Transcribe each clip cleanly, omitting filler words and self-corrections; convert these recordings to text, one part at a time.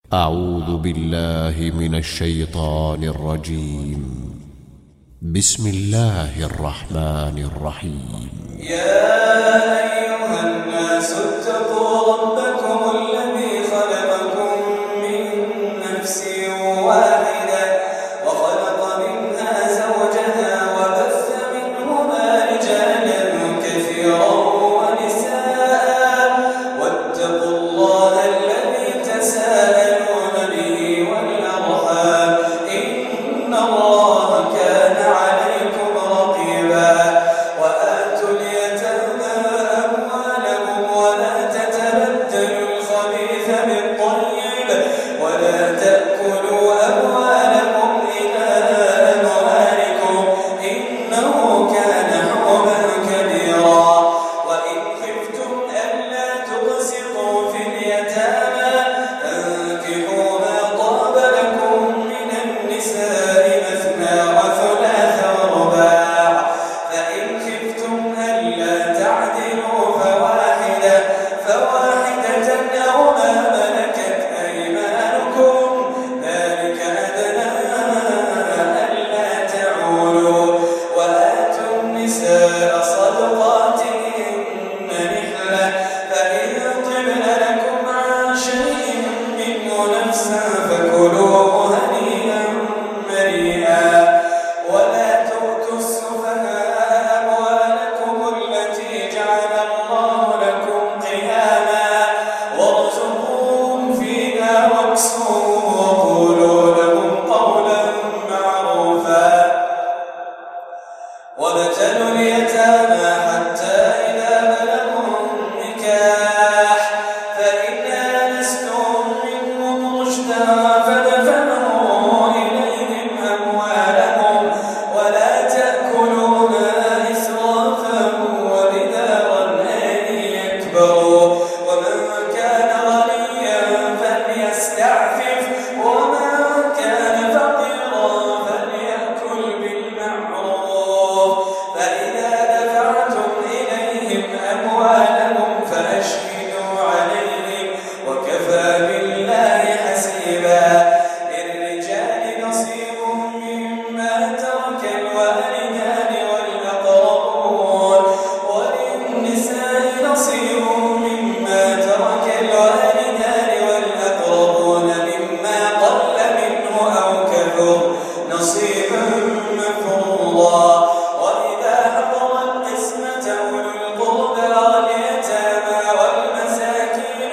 أعوذ بالله من الشيطان الرجيم. بسم الله الرحمن الرحيم. يا أيها الناس اتقوا ربكم الذي خلقكم من نفس واحدة وخلق منها زوجها وبث منهما رجالا كثيرا ونساء واتقوا الله الذي تساءلون به والأرحام إن الله كان عليكم رقيبا. وآتوا اليتامى أموالهم ولا تتبدلوا الخبيث بالطيب ولا تأكلوا أموالهم إلى أموالكم إنه كان حوبا كبيرا. وإن خفتم ألا تقسطوا في اليتامى فانكحوا ما طاب لكم من النساء مثنى وثلاث ورباع فإن خفتم ألا تعدلوا فواحدة أو ما ملكت أيمانكم ذلك أدنى ألا تعولوا. وآتوا النساء صدقاتهن نحلة فإن طبن لكم عن شيء منه نفسا فكلوه هنيئا مريئا. ولا تؤتوا السفهاء أموالكم التي جعل الله لكم قياما وارزقوهم فيها واكسوهم وقولوا لهم قولا معروفا. وابتلوا اليتامى حتى إذا بلغوا النكاح فإن آنستم منهم رشدا فادفعوا إليهم أموالهم ولا تأكلوها إسرافا وبدارا أن يكبروا. ومن كان غنيا فليستعفف ومن كان فقيرا فليأكل بالمعروف. فإذا دفعتم إليهم أموالهم فأشهدوا عليهم وكفى بالله حسيبا. للرجال نصيب مما ترك الوالدان والأقربون وللنساء نصيب مما ترك الوالدان والأقربون مما قل منه أو كثر نصيبا مفروضا. وإذا حضر القسمة أولو القربى واليتامى والمساكين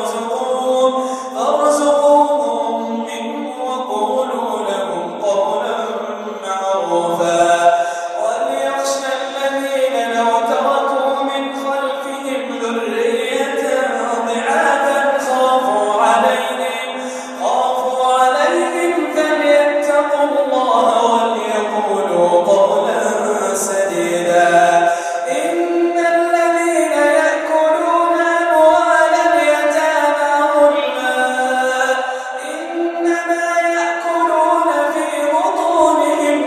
فارزقوهم منه وقولوا لهم قولا معروفا. وليخشى الذين لو تركوا من خلفهم ذرية ضعافا خافوا عليهم فليتقوا الله وليقولوا قولا سديدا. إن الذين يأكلون أموال اليتامى ظلما إنما يأكلون في بطونهم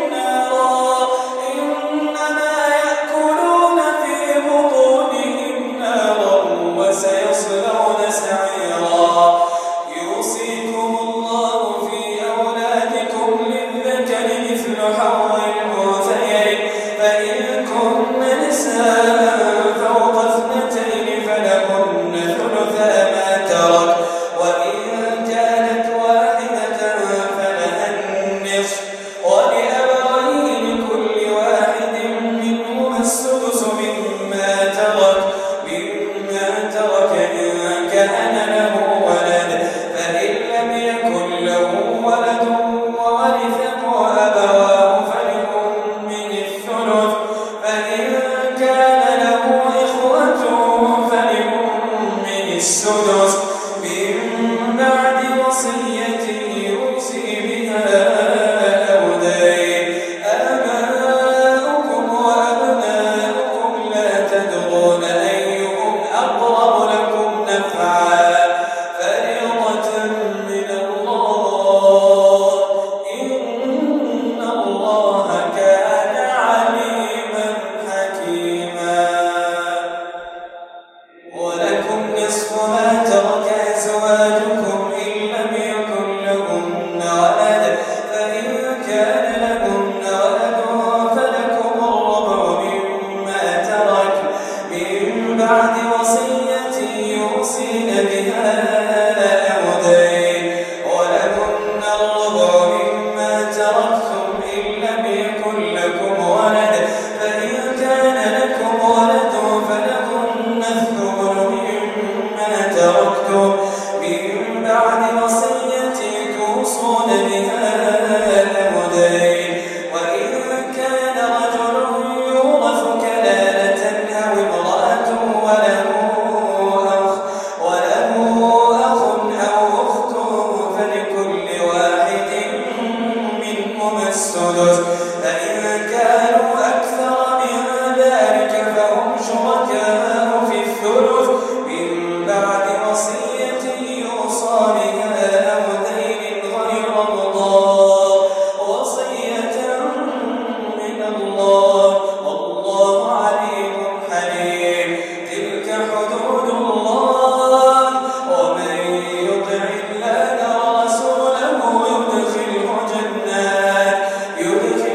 نارا وسيصلون سعيرا. يوصيكم الله في أولادكم للذكر مثل حظ الأنثيين فإن كن نساء فوق اثنتين فلهن ثلثا ما ترك وإن كانت واحدة فلها النصف ولأبويه لكل واحد منهما السدس مما ترك إن كان له ولد فإن لم يكن له ولد وورثه أبواه فلأمه الثلث فإن كان له إخوة فلأمه السدس من بعد وصية يوصي بها أو دين. آباؤكم وأبناؤكم لا تدرون أيهم أقرب لكم نفعا فريضة من الله إن الله كان عليما حكيما. ولكم نصف ما ترك أزواجكم إن لم وصية توصون بها أو دين، وإن كان رجل يورث كلالة أو امرأة وله أخ أو أخت فلكل واحد منهما السدس، فإن كانوا أكثر من ذلك فهم شركاء في الثلث من بعد وصية يوصى بها أو دين غير مضار، وصية من الله والله عليم حليم. تلك حدود الله، ومن يطع الله ورسوله يدخله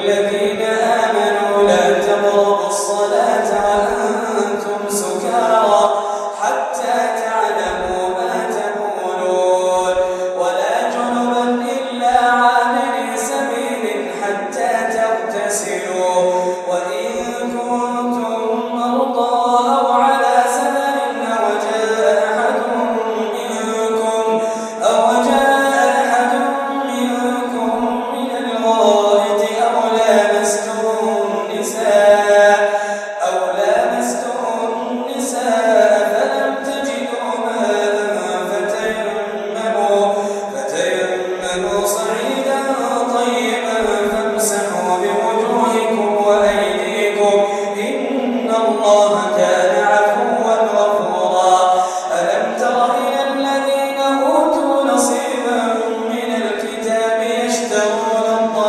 الذين آمنوا لا تقربوا الصلاة وأنتم سكارى حتى تعلموا ما تقولون ولا جنبا إلا عابري سبيل حتى تغتسلوا وإن كنتم مرضى أو على سفر أو جاء أحد منكم من الغائط أو لامستم النساء فلم تجدوا ماء فتيمموا صعيدا طيبا فامسحوا بوجوهكم وأيديكم إن الله كان عفوا غفورا ألم تر إلى الذين أوتوا نصيبا من الكتاب يشترون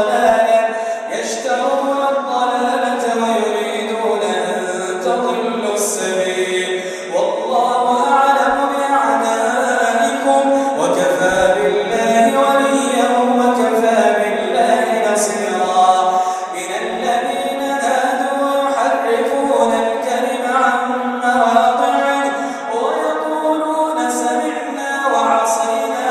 الضلالة ويريدون أن تضلوا السبيل والله أعلم بأعدائكم وكفى بالله وليا وكفى بالله نصيرا من الذين هادوا يحرفون الكلم عن مواضعه ويقولون سمعنا وعصينا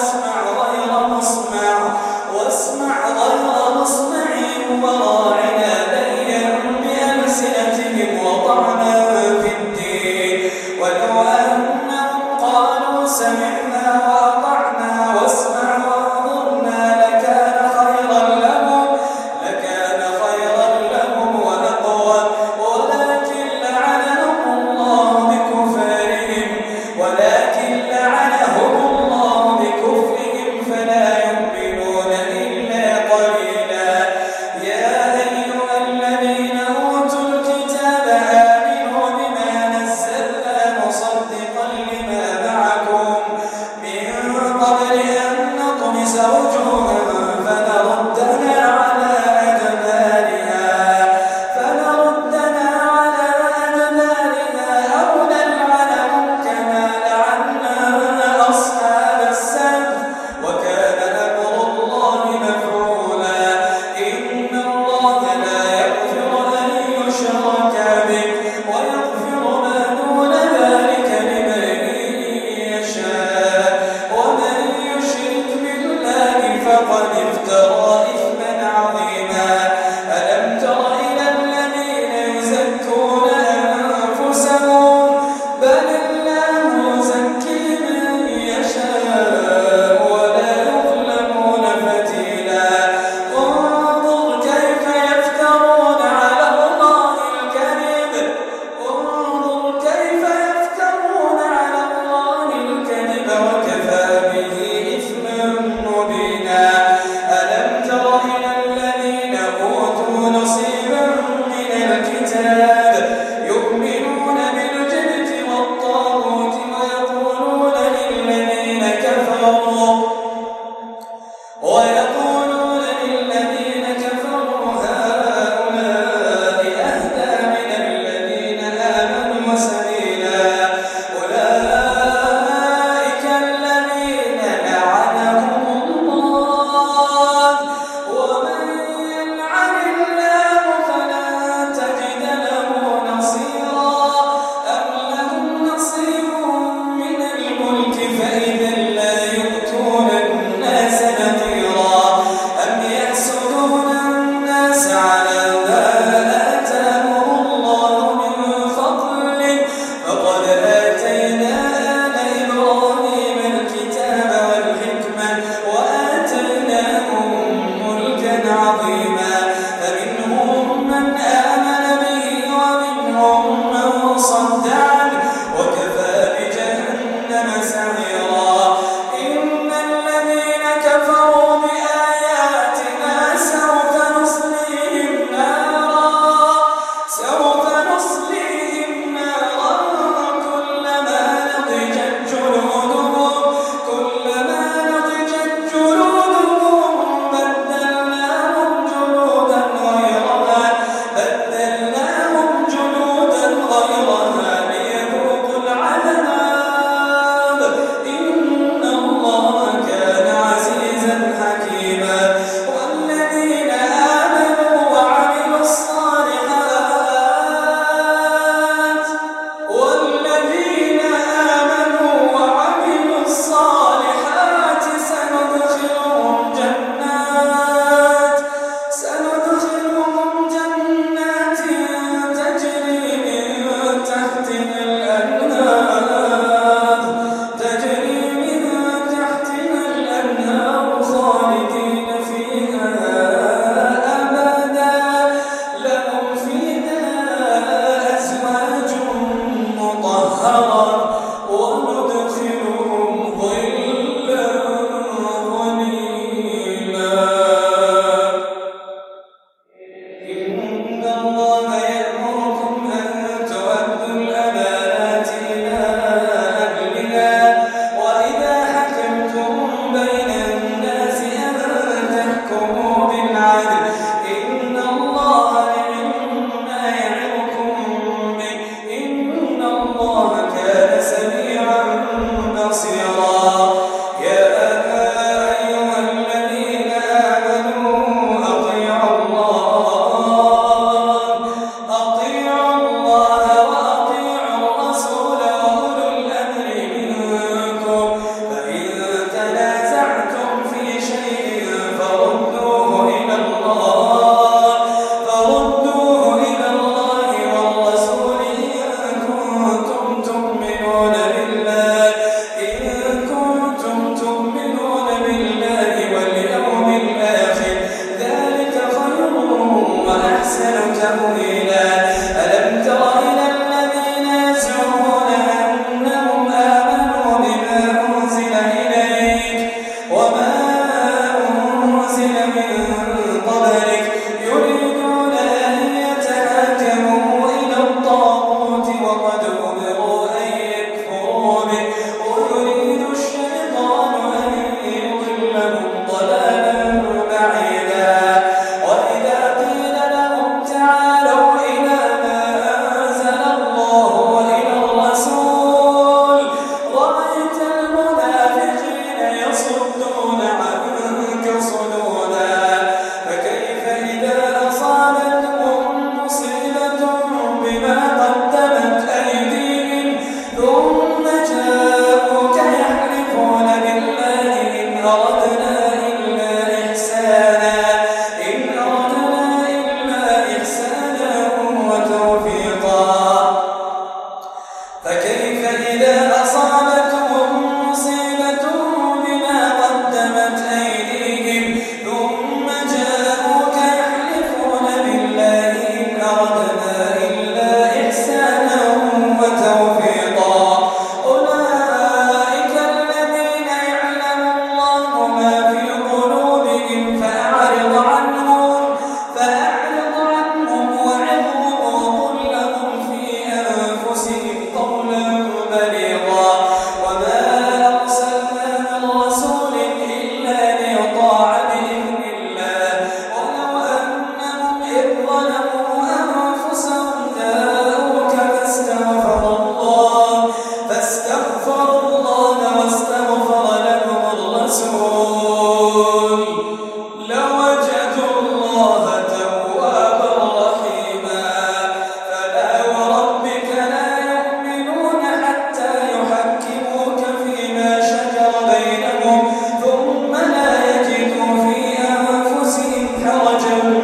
واسمع غير مسمع وراعنا ليا بألسنتهم وطعنا في الدين ولو أنهم قالوا سمعنا وأطعنا واسمع وانظرنا لكان خيرا لهم وأقوى ولكن لعنهم الله بكفرهم فلا يؤمنون إلا قليلا يا أيها الذين أوتوا الكتاب آمنوا بما نزلنا مصدقا لما معكم من قبل أن نطمس وجوها فنردنا على أدبارها أو نلعنهم كما لعنا أصحاب السبت وكان أمر الله مفعولا إن الله لا يغفر أن يشرك به ويغفر ما دون ذلك لمن يشاء ومن يشرك بالله فقد افترى إثما عظيما ألم تر إلى الذين يزكون أنفسهم بل الله يزكي من يشاء ولا يظلمون فتيلا انظر كيف يفترون على الله الكذب وكفى به إثما مبينا ألم تر إلى الذين أوتوا نصيبا من الكتاب يؤمنون بالجبت والطاغوت ويقولون للذين كفروا هؤلاء أهدى من الذين آمنوا سبيلا أولئك الذين لعنهم الله ومن يلعن الله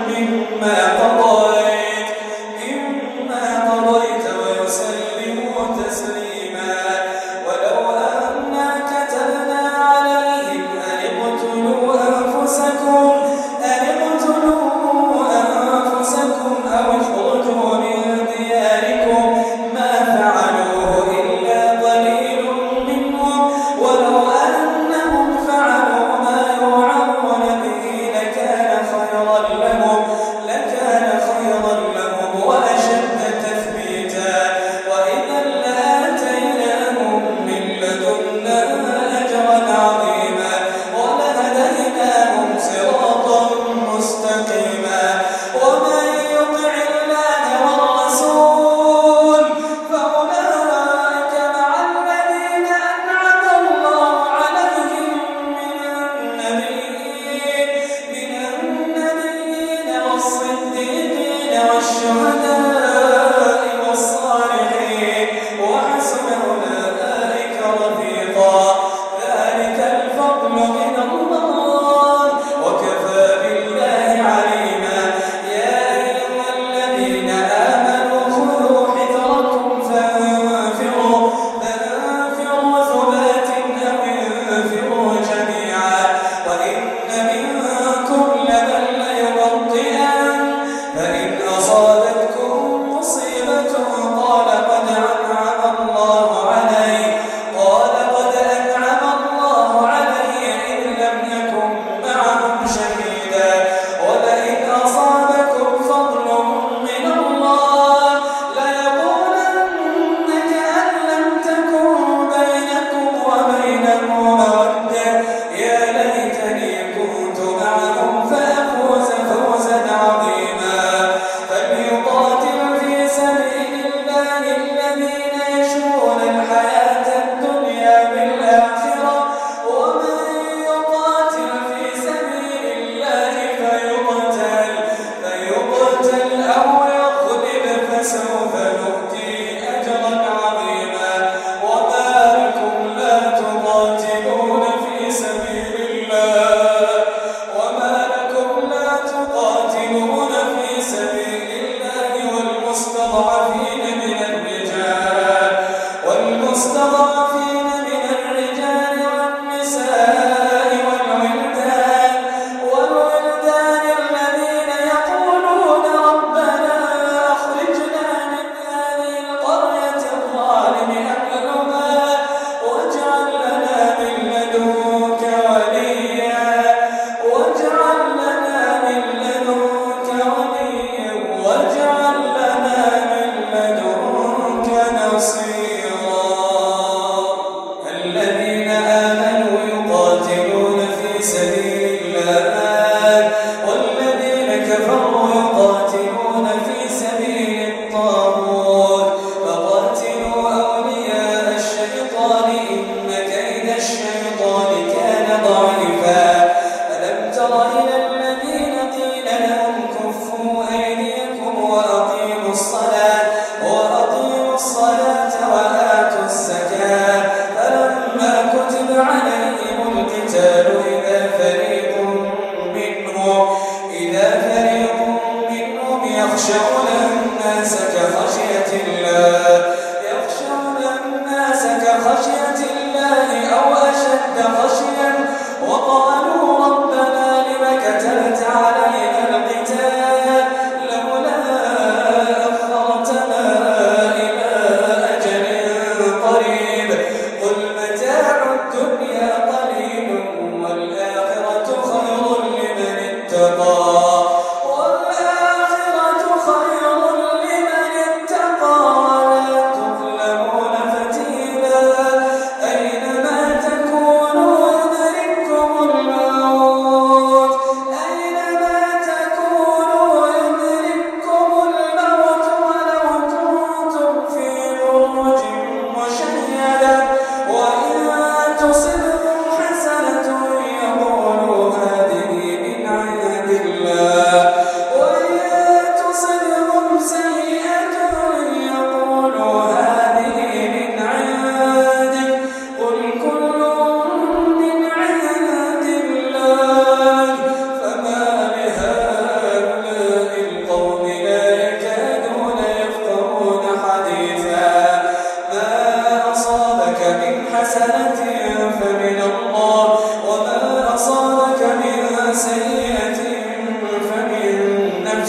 والآخرة خير لمن اتقى ولا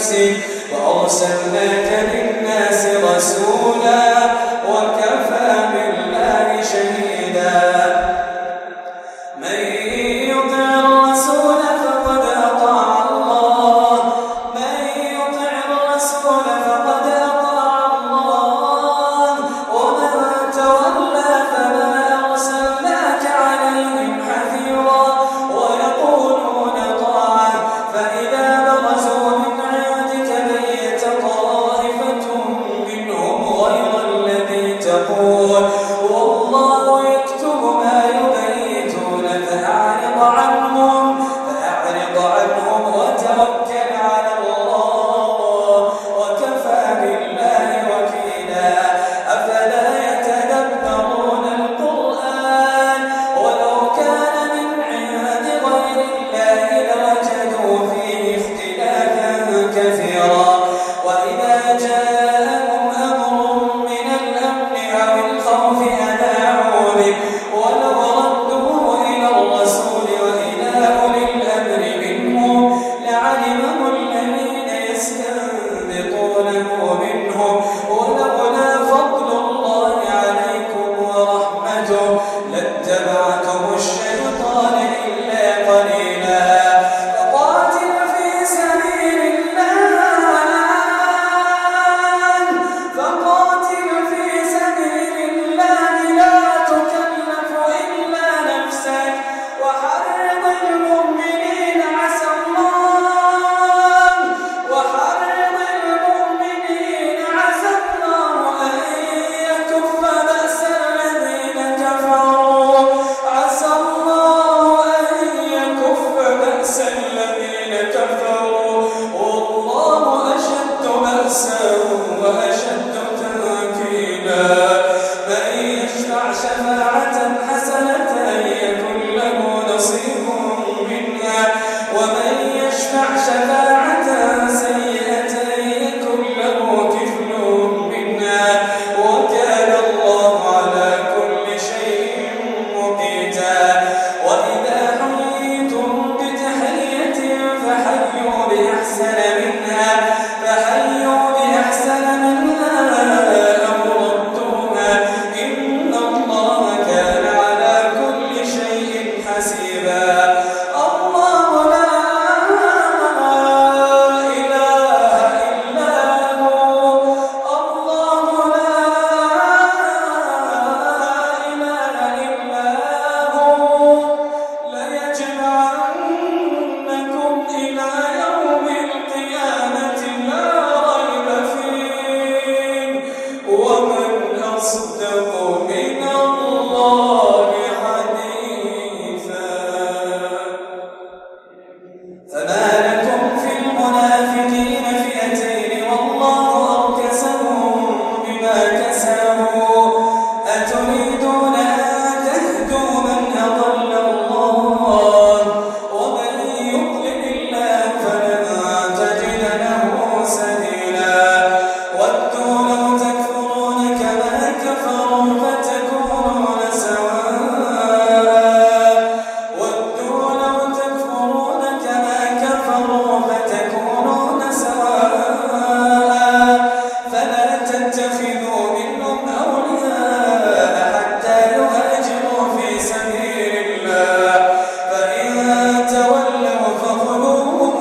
نفسك وأرسلناك للناس رسولا وكفى بالله شهيدا من يطع الرسول فقد أطاع الله ومن تولى فما أرسلناك عليهم حفيظا ويقولون طاعة فإذا برزوا من عندك بيت طائفة منهم غير الذي تقول والله يكتب ما يبيتون فأعرض عنهم وتوكل على الله وكفى بالله وكيلا أفلا يتدبرون القرآن ولو كان من عند غير الله لوجدوا فيه اختلافا كثيرا وإذا جاءهم أمر من الأمن أو الخوف أذاعوا به ولو ردوه إلى الرسول وإلى أولي الأمر منهم لعلمه الذين يستنبطونه منهم ولولا فضل الله عليكم ورحمته لاتبعتم الشيطان إلا قليلا فقاتل في سبيل الله لا تكلف إلا نفسك وحرض المؤمنين عسى الله أن يكف بأس الذين كفروا والله أشد بأسا وأشد تنكيلا من يشفع شفاعة حسنة يكن له نصيب منها ومن يشفع شفاعة سيئة يكن له كفل منها وكان الله على كل شيء مقيتا وإذا حييتم بتحية فحيوا بأحسن منها أو ردوها إن الله كان على كل شيء حسيبا الله لا إله إلا هو ليجمعنكم إلى يوم القيامة لا ريب فيه ومن أصدق من الله حديثا فما لكم في المنافقين فئتين والله أركسهم بما كسبوا أتريدون أن تهدوا من أضل الله ومن يضلل الله فلن تجد له سبيلا ودوا لو تكفرون كما كفروا فتكونون سواء فلا تتخذوا منهم أولياء حتى يهاجروا في سبيل الله فإن تولوا فخذوهم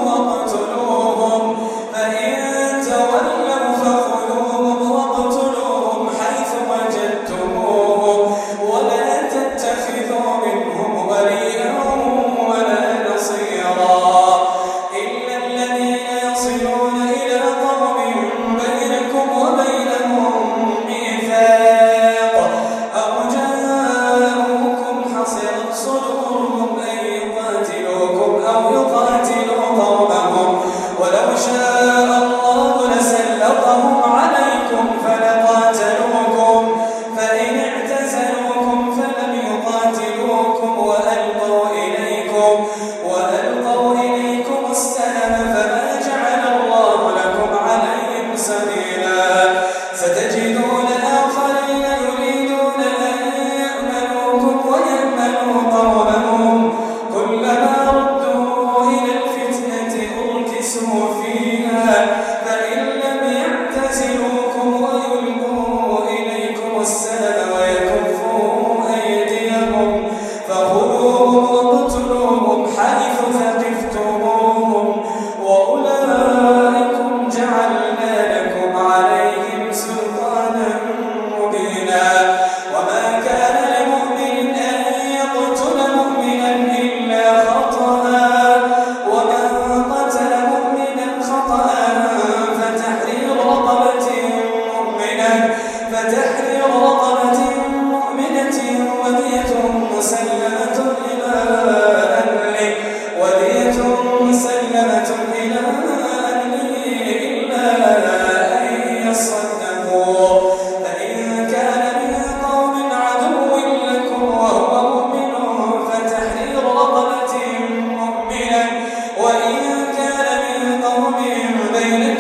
واقتلوهم حيث وجدتموهم ولا تتخذوا منهم وليا ولا نصيرا إلا الذين يصلون إلى قوم بينكم وبينهم ميثاق أو جاءوكم حصرت صدورهم أن يقاتلوكم أو يقاتلوا قومهم ولو شاء الله لسلطهم عليكم فلقاتلوكم فإن اعتزلوكم فلم يقاتلوكم وألقوا إليكم السلم فما جعل الله لكم عليهم سبيلا ستجدون آخرين يريدون أن يأمنوكم ويأمنوا قومهم كلما ردوا إلى الفتنة أركسوا فيها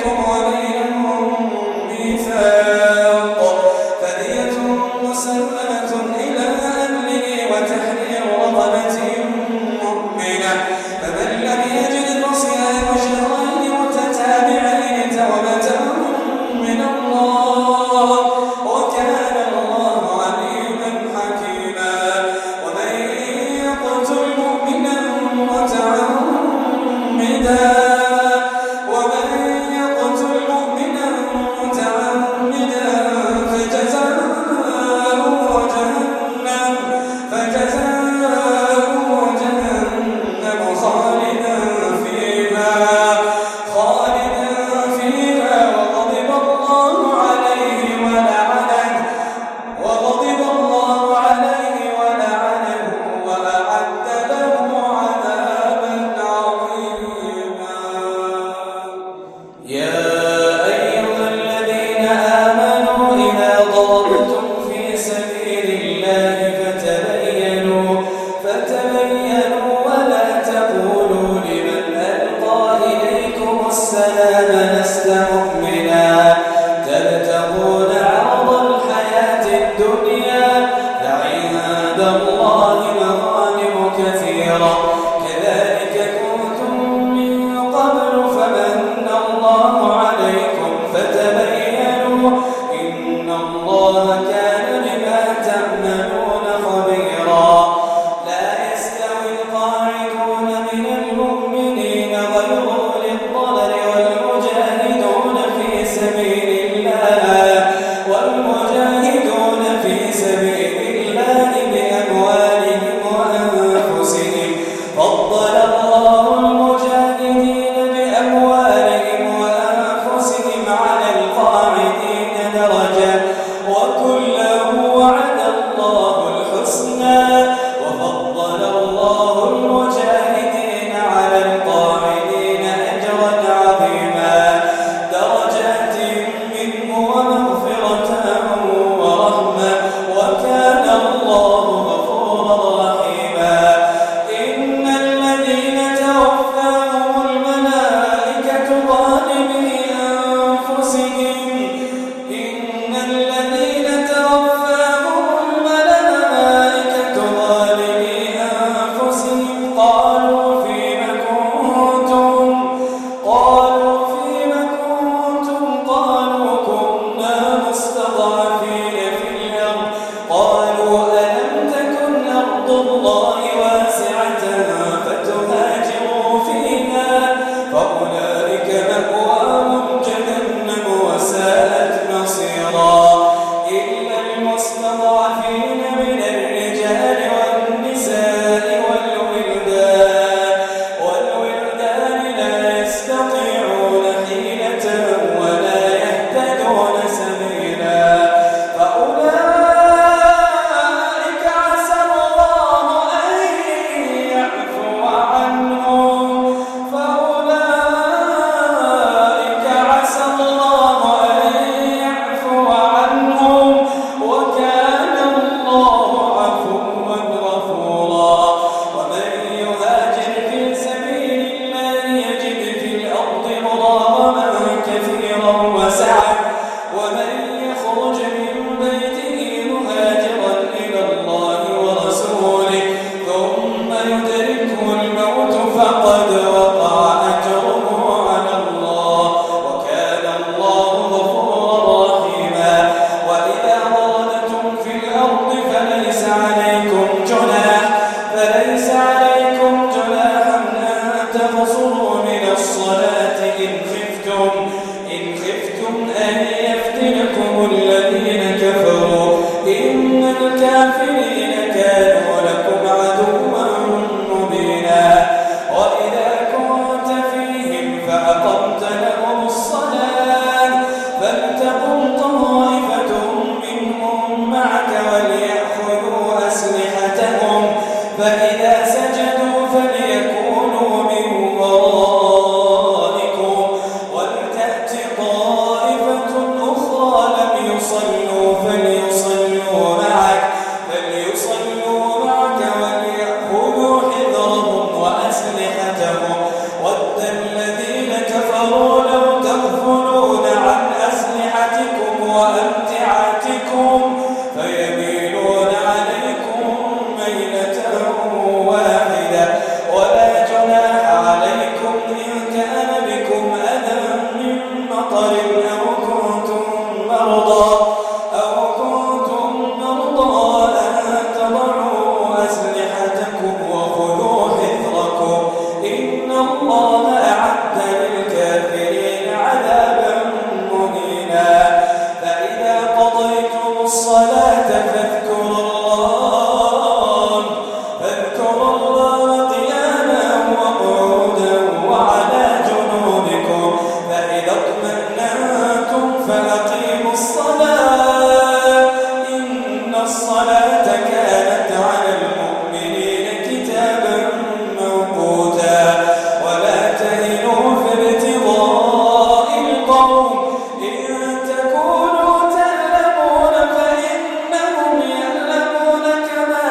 بينكم وبينهم ميثاق فدية مسلمة إلى أهله وتحرير رقبة مؤمنة فمن لم يجد فصيام شهرين متتابعين توبة من الله وكان الله عليما حكيما ومن يقتل مؤمنا متعمدا طائفة أخرى لم يصلوا فليصلوا معك مطر أو كنتم مرضى أن تضعوا أسلحتكم وخذوا حذركم إن الله أعد للكافرين عذابا مهينا فإذا قضيتم الصلاة فاذكروا الله قياما وقعودا وعلى جنوبكم فإذا اطمأننتم فأقيموا الصلاة إن الصلاة كانت على المؤمنين كتابا موقوتا ولا تهنوا في ابتغاء القوم إن تكونوا تألمون فإنهم يألمون كما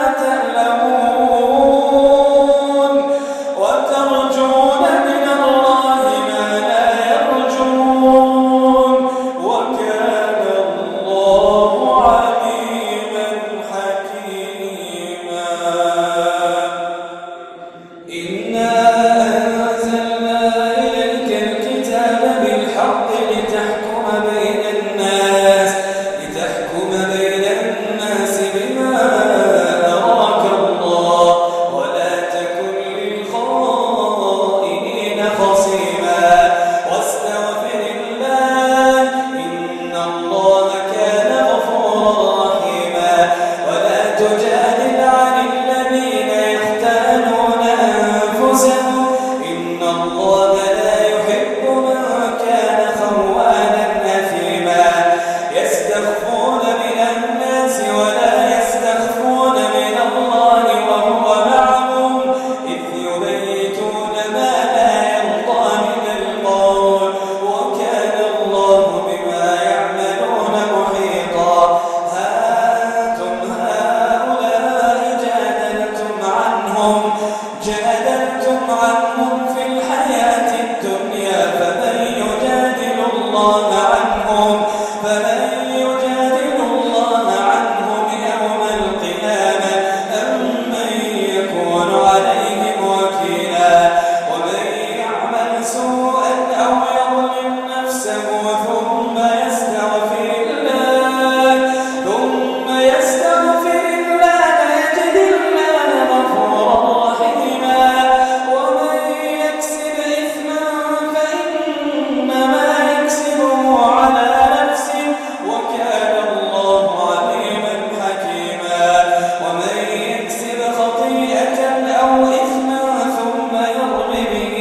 تألمون وترجون من الله ما لا يرجون وكان الله عليما حكيما إنا أنزلنا إليك الكتاب بالحق لتحكم بين الناس بما أراك الله ولا تكن للخائنين خصيما واستغفر الله إن الله كان غفورا رحيما ولا تجادل عن الذين يختانون أنفسهم إن الله لا يحب من كان خوانا أثيما يستخفون من الناس ولا يستخفون من الله وهو معهم إذ يبيتون ما لا يرضى من القول وكان الله بما يعملون محيطا ها أنتم هؤلاء جادلتم عنهم في الحياة الدنيا فمن يجادل الله عنهم يوم القيامة أم من يكون عليهم وكيلا ومن يعمل سوءا أو يظلم نفسه ثم يستغفر الله يجد الله غفورا رحيما ومن يكسب إثما فإنما يكسبه على نفسه وكان الله عليما حكيما ومن يكسب خطيئة أو إثما ثم يرم به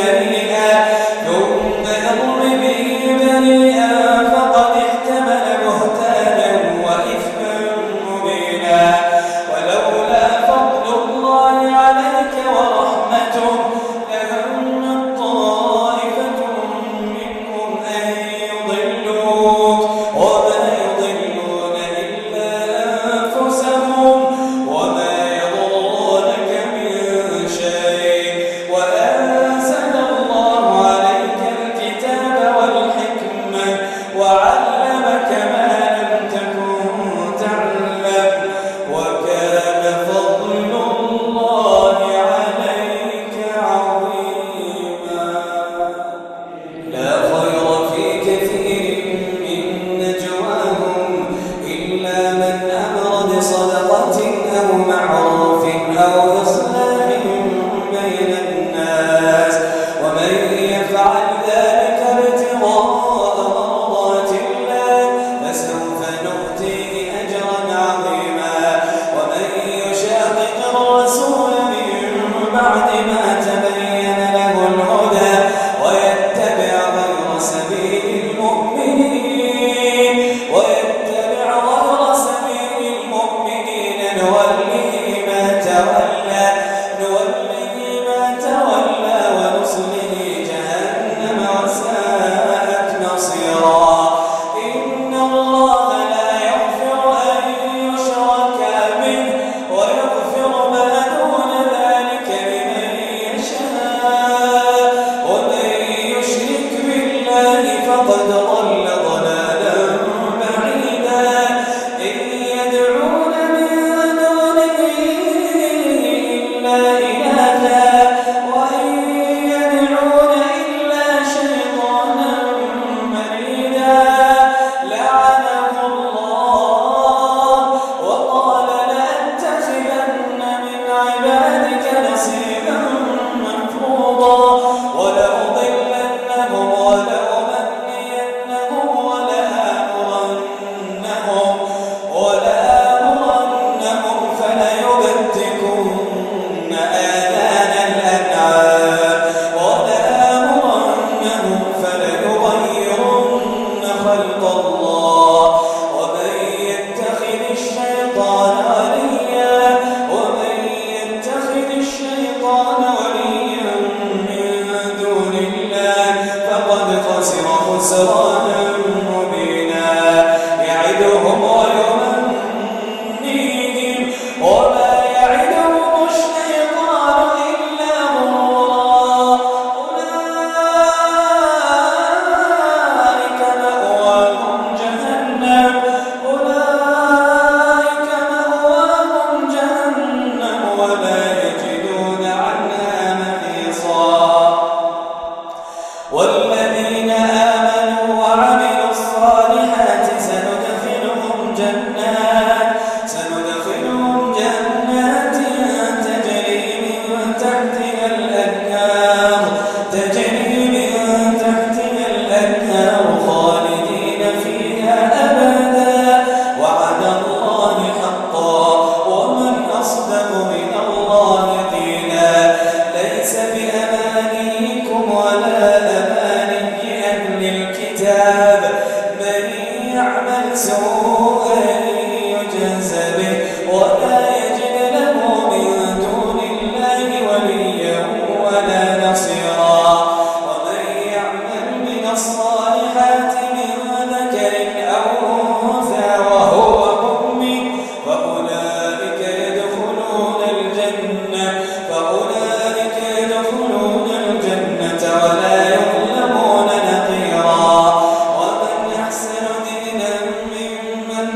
بريئا فقد احتمل بهتانا وإثما مبينا ولولا فضل الله عليك ورحمته لهمت طائفة منهم أن يضلوك وما يضلون إلا أنفسهم وما يضرونك من شيء وأنزل الله عليك الكتاب والحكمة وعلمك ما لم تكن تعلم وكان فضل الله عليك عظيما لا خير في كثير من نجواهم إلا من أمر بصدقة أو معروف أو إصلاح بين الناس ومن يفعل ذلك ابتغاء مرضات الله فسوف نؤتيه أجرا عظيما ومن يشاقق الرسول من بعد ما تبين له الهدى ويتبع غير سبيل المؤمنين نوله ما تولى ونصله جهنم وساءت مصيرا إن الله لا يغفر أن يشرك به ويغفر ما دون ذلك لمن يشاء ومن يشرك بالله فقد ضل ضلالا بعيدا إن يدعون من دونه إلا إناثا وإن يدعون إلا شيطانا مريدا سرابا مبينا يعدهم ويمنيهم وما يعدهم الشيطان إلا غرورا أولئك مأواهم جهنم ولا يجدون عنها محيصا والذين آمنوا وعملوا الصالحات سندخلهم جنات تجري من تحتها الأنهار خالدين فيها أبدا وعد الله حقا ومن أصدق من الله قيلا ليس بأمانيكم ولا أماني أهل الكتاب من يعمل سوءا يجز به ولا يجد له من دون الله وليا ولا نصيرا ومن يعمل من الصالحات من ذكر أو أنثى وهو مؤمن فأولئك يدخلون الجنة ولا يظلمون نقيرا ومن أحسن دينا ممن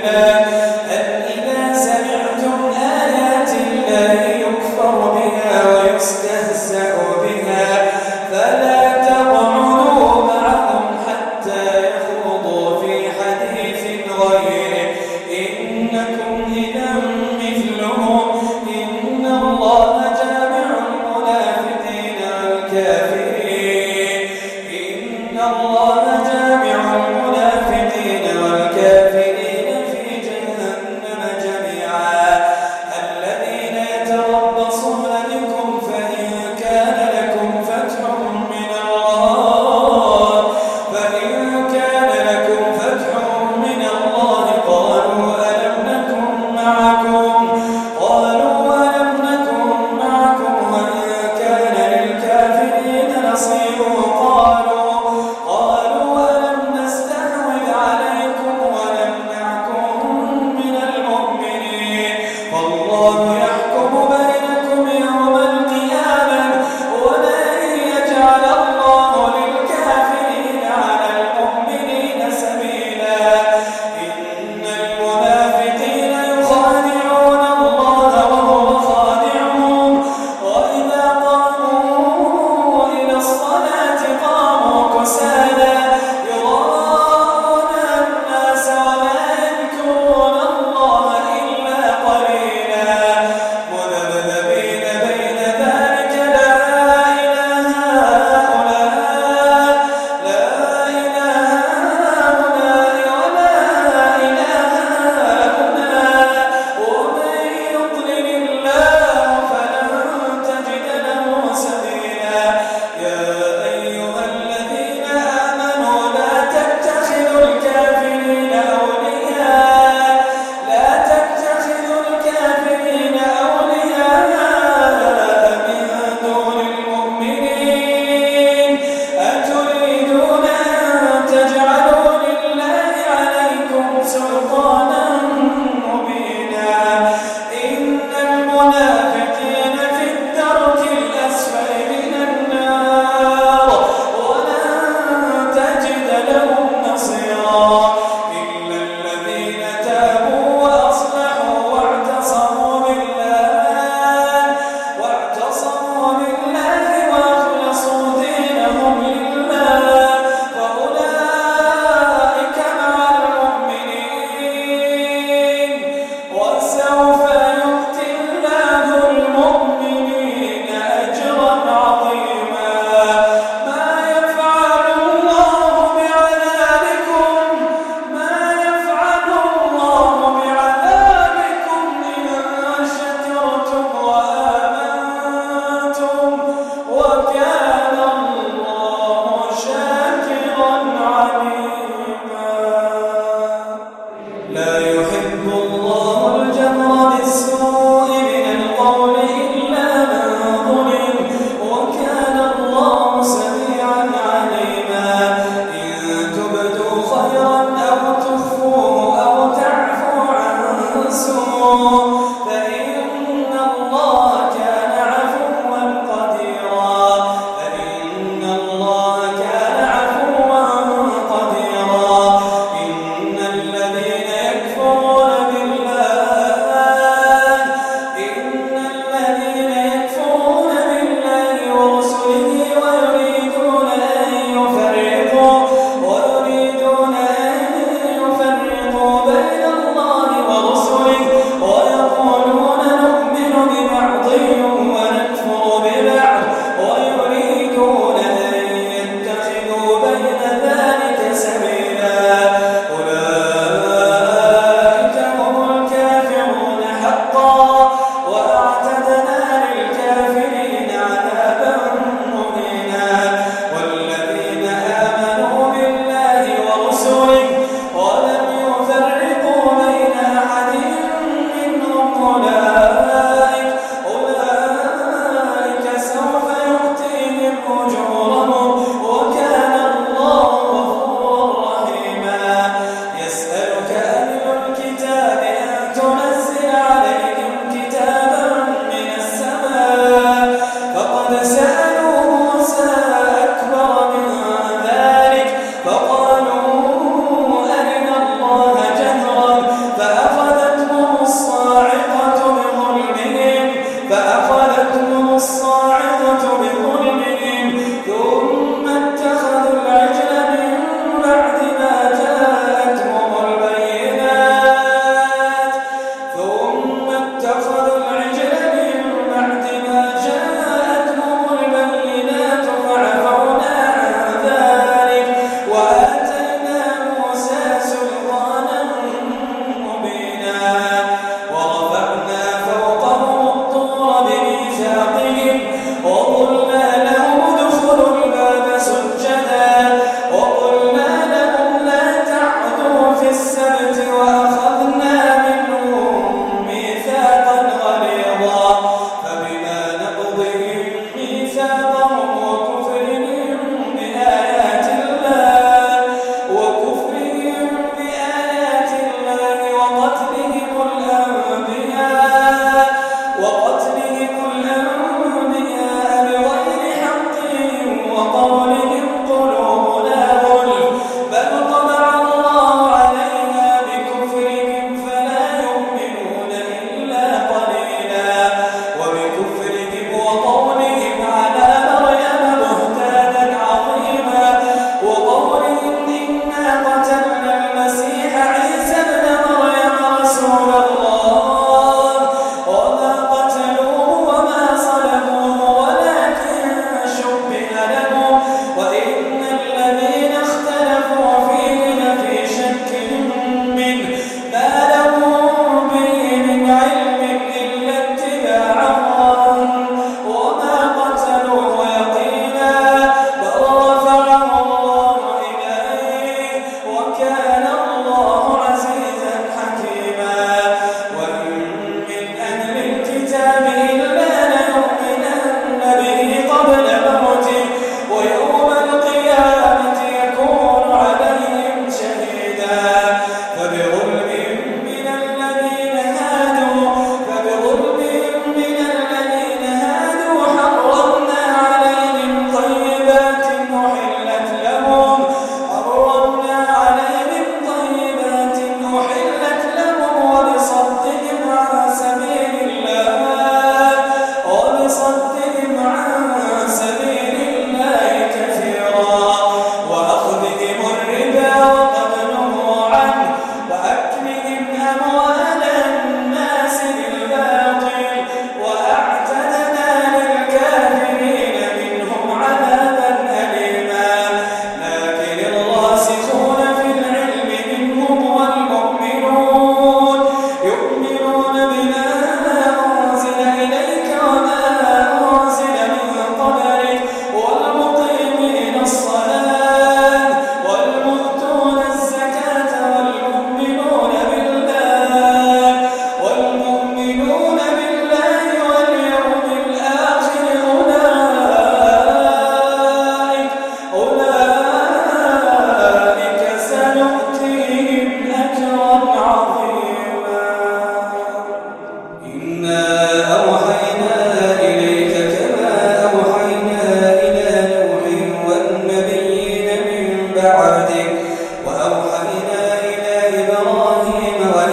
ويقولون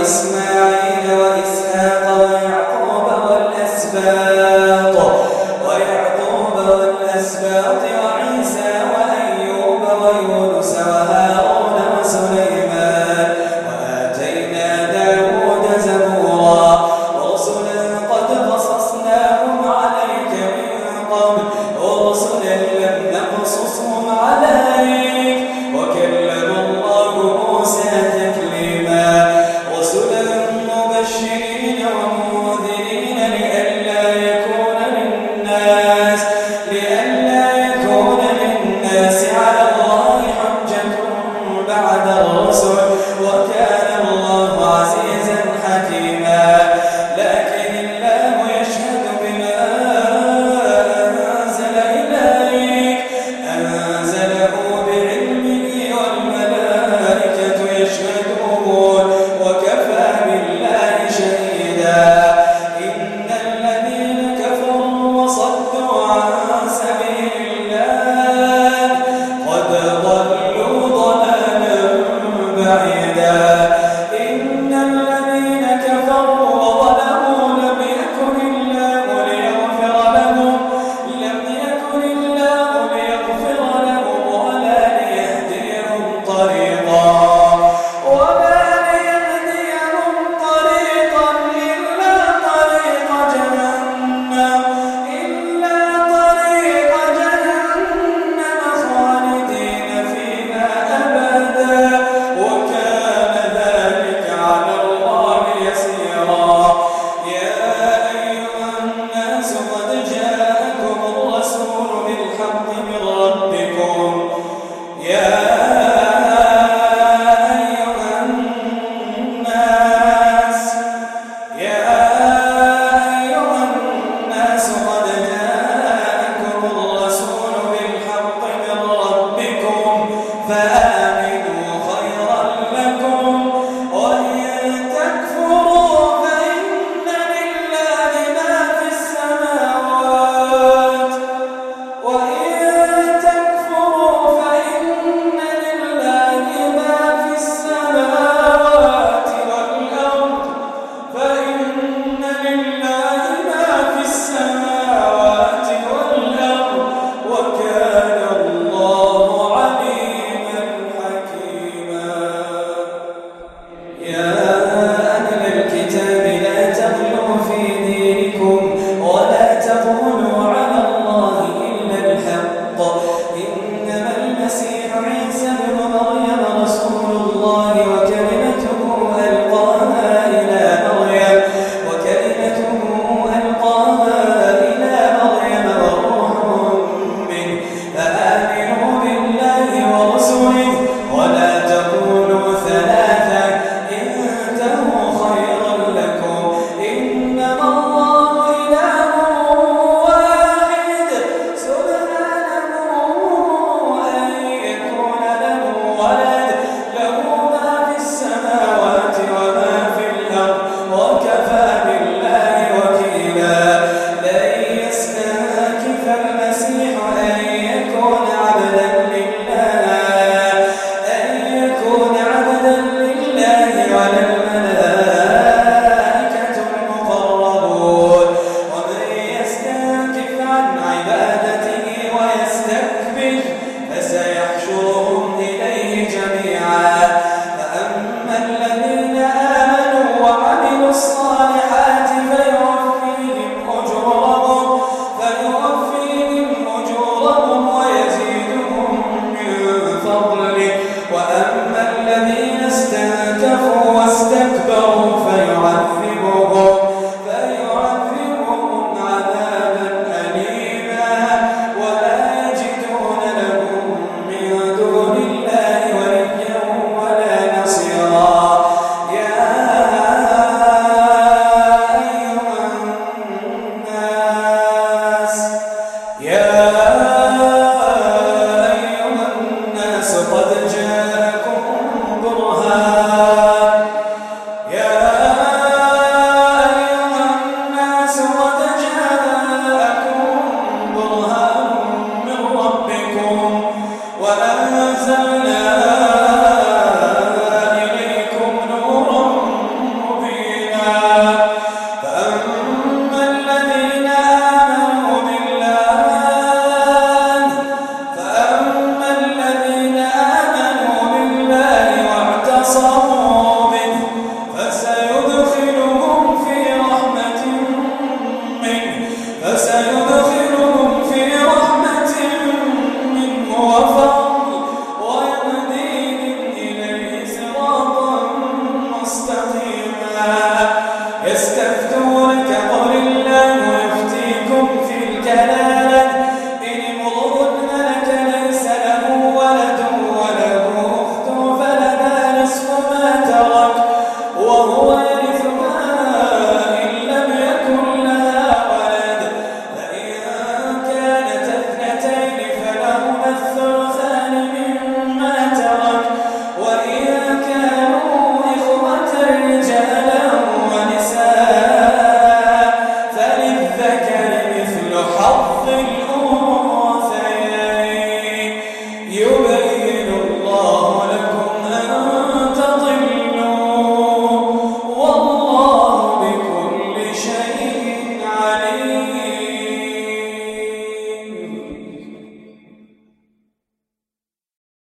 أسماء